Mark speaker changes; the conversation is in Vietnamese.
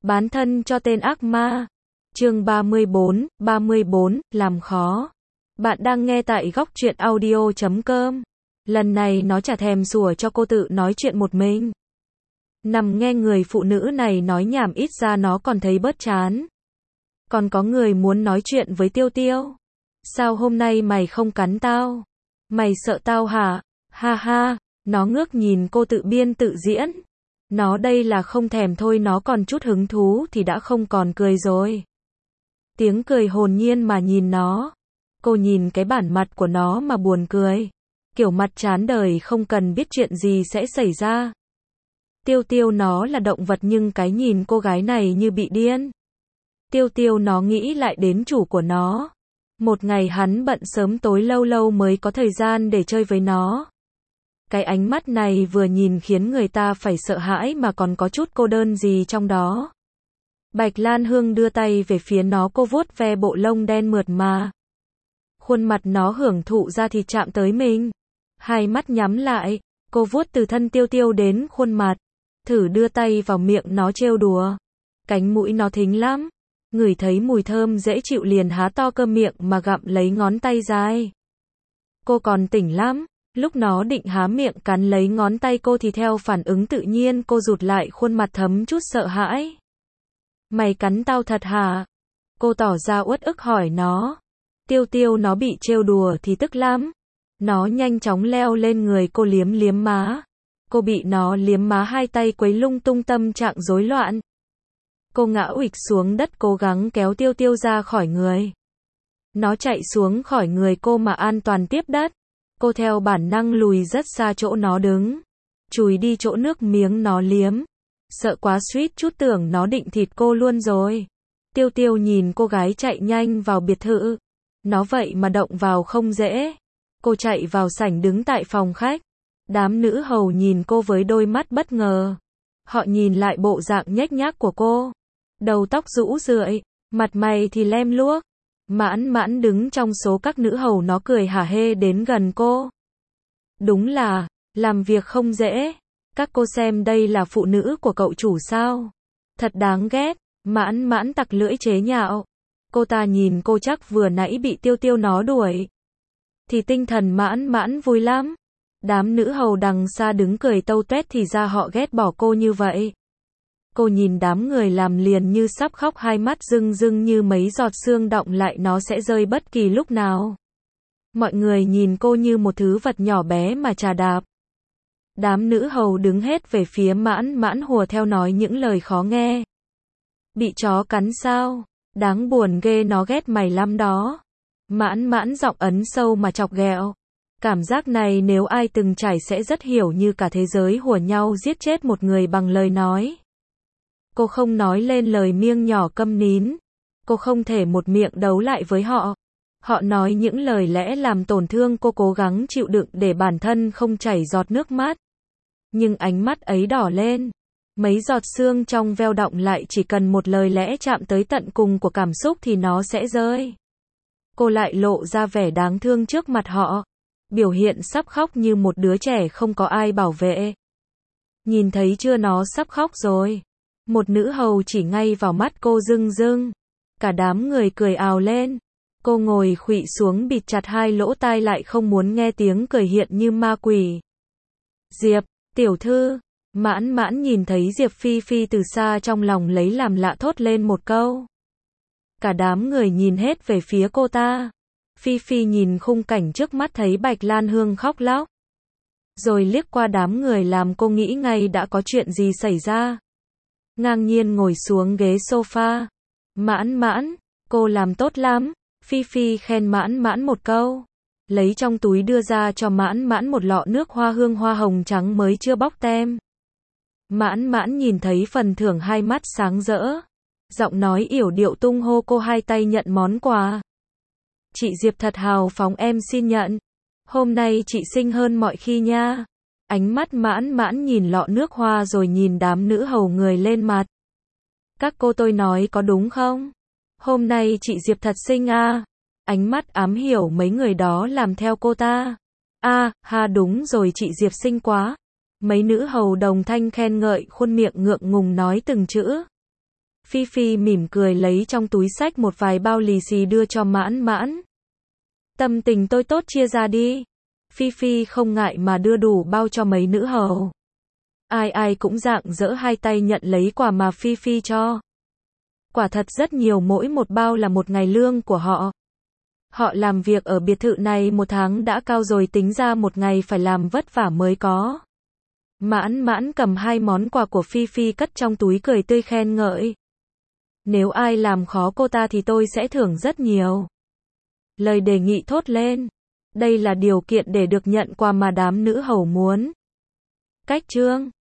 Speaker 1: Bán thân cho tên ác ma. Chương 34, làm khó. Bạn đang nghe tại góc truyện audio.com. Lần này nó chả thèm sủa cho cô tự nói chuyện một mình. Nằm nghe người phụ nữ này nói nhảm ít ra nó còn thấy bớt chán. Còn có người muốn nói chuyện với Tiêu Tiêu. Sao hôm nay mày không cắn tao? Mày sợ tao hả? Ha ha, nó ngước nhìn cô tự biên tự diễn. Nó đây là không thèm thôi, nó còn chút hứng thú thì đã không còn cười rồi. Tiếng cười hồn nhiên mà nhìn nó. Cô nhìn cái bản mặt của nó mà buồn cười. Kiểu mặt chán đời không cần biết chuyện gì sẽ xảy ra. Tiêu Tiêu nó là động vật nhưng cái nhìn cô gái này như bị điên. Tiêu Tiêu nó nghĩ lại đến chủ của nó. Một ngày hắn bận sớm tối lâu lâu mới có thời gian để chơi với nó. Cái ánh mắt này vừa nhìn khiến người ta phải sợ hãi mà còn có chút cô đơn gì trong đó. Bạch Lan Hương đưa tay về phía nó, cô vuốt ve bộ lông đen mượt mà. Khuôn mặt nó hưởng thụ ra thì chạm tới mình. Hai mắt nhắm lại, cô vuốt từ thân Tiêu Tiêu đến khuôn mặt. Thử đưa tay vào miệng nó trêu đùa. Cánh mũi nó thính lắm. Ngửi thấy mùi thơm dễ chịu liền há to cơ miệng mà gặm lấy ngón tay dài. Cô còn tỉnh lắm. Lúc nó định há miệng cắn lấy ngón tay cô thì theo phản ứng tự nhiên cô rụt lại, khuôn mặt thấm chút sợ hãi. Mày cắn tao thật hả? Cô tỏ ra uất ức hỏi nó. Tiêu Tiêu nó bị trêu đùa thì tức lắm. Nó nhanh chóng leo lên người cô liếm liếm má. Cô bị nó liếm má, hai tay quấy lung tung, tâm trạng rối loạn. Cô ngã uịch xuống đất cố gắng kéo Tiêu Tiêu ra khỏi người. Nó chạy xuống khỏi người cô mà an toàn tiếp đất. Cô theo bản năng lùi rất xa chỗ nó đứng. Chùi đi chỗ nước miếng nó liếm. Sợ quá suýt chút tưởng nó định thịt cô luôn rồi. Tiêu Tiêu nhìn cô gái chạy nhanh vào biệt thự. Nó vậy mà động vào không dễ. Cô chạy vào sảnh đứng tại phòng khách. Đám nữ hầu nhìn cô với đôi mắt bất ngờ. Họ nhìn lại bộ dạng nhếch nhác của cô. Đầu tóc rũ rượi, mặt mày thì lem luốc. Mãn Mãn đứng trong số các nữ hầu, nó cười hả hê đến gần cô. Đúng là, làm việc không dễ. Các cô xem đây là phụ nữ của cậu chủ sao? Thật đáng ghét. Mãn Mãn tặc lưỡi chế nhạo. Cô ta nhìn cô chắc vừa nãy bị Tiêu Tiêu nó đuổi. Thì tinh thần Mãn Mãn vui lắm. Đám nữ hầu đằng xa đứng cười tâu tuét thì ra họ ghét bỏ cô như vậy. Cô nhìn đám người làm liền như sắp khóc, hai mắt rưng rưng như mấy giọt sương đọng lại nó sẽ rơi bất kỳ lúc nào. Mọi người nhìn cô như một thứ vật nhỏ bé mà chà đạp. Đám nữ hầu đứng hết về phía Mãn Mãn hùa theo nói những lời khó nghe. Bị chó cắn sao? Đáng buồn ghê, nó ghét mày lắm đó. Mãn Mãn giọng ấn sâu mà chọc ghẹo. Cảm giác này nếu ai từng trải sẽ rất hiểu, như cả thế giới hùa nhau giết chết một người bằng lời nói. Cô không nói lên lời, miệng nhỏ câm nín. Cô không thể một miệng đấu lại với họ. Họ nói những lời lẽ làm tổn thương cô, cố gắng chịu đựng để bản thân không chảy giọt nước mắt. Nhưng ánh mắt ấy đỏ lên. Mấy giọt sương trong veo đọng lại, chỉ cần một lời lẽ chạm tới tận cùng của cảm xúc thì nó sẽ rơi. Cô lại lộ ra vẻ đáng thương trước mặt họ. Biểu hiện sắp khóc như một đứa trẻ không có ai bảo vệ. Nhìn thấy chưa, nó sắp khóc rồi. Một nữ hầu chỉ ngay vào mắt cô, rưng rưng. Cả đám người cười ào lên. Cô ngồi khuỵu xuống bịt chặt hai lỗ tai lại không muốn nghe tiếng cười hiện như ma quỷ. Diệp, tiểu thư. Mãn Mãn nhìn thấy Diệp Phi Phi từ xa, trong lòng lấy làm lạ thốt lên một câu. Cả đám người nhìn hết về phía cô ta. Phi Phi nhìn khung cảnh trước mắt thấy Bạch Lan Hương khóc lóc. Rồi liếc qua đám người làm cô nghĩ ngay đã có chuyện gì xảy ra. Ngang nhiên ngồi xuống ghế sofa. Mãn Mãn, cô làm tốt lắm. Phi Phi khen Mãn Mãn một câu. Lấy trong túi đưa ra cho Mãn Mãn một lọ nước hoa hương hoa hồng trắng mới chưa bóc tem. Mãn Mãn nhìn thấy phần thưởng, hai mắt sáng rỡ. Giọng nói yểu điệu tung hô cô, hai tay nhận món quà. Chị Diệp thật hào phóng, em xin nhận. Hôm nay chị xinh hơn mọi khi nha. Ánh mắt Mãn Mãn nhìn lọ nước hoa rồi nhìn đám nữ hầu người lên mặt. Các cô, tôi nói có đúng không? Hôm nay chị Diệp thật xinh à? Ánh mắt ám hiểu mấy người đó làm theo cô ta. À, ha đúng rồi, chị Diệp xinh quá. Mấy nữ hầu đồng thanh khen ngợi, khuôn miệng ngượng ngùng nói từng chữ. Phi Phi mỉm cười lấy trong túi xách một vài bao lì xì đưa cho Mãn Mãn. Tâm tình tôi tốt chia ra đi. Phi Phi không ngại mà đưa đủ bao cho mấy nữ hầu. Ai ai cũng rạng rỡ hai tay nhận lấy quà mà Phi Phi cho. Quả thật rất nhiều, mỗi một bao là một ngày lương của họ. Họ làm việc ở biệt thự này một tháng đã cao rồi, tính ra một ngày phải làm vất vả mới có. Mãn Mãn cầm hai món quà của Phi Phi cất trong túi, cười tươi khen ngợi. Nếu ai làm khó cô ta thì tôi sẽ thưởng rất nhiều. Lời đề nghị thốt lên. Đây là điều kiện để được nhận quà mà đám nữ hầu muốn. Cách chương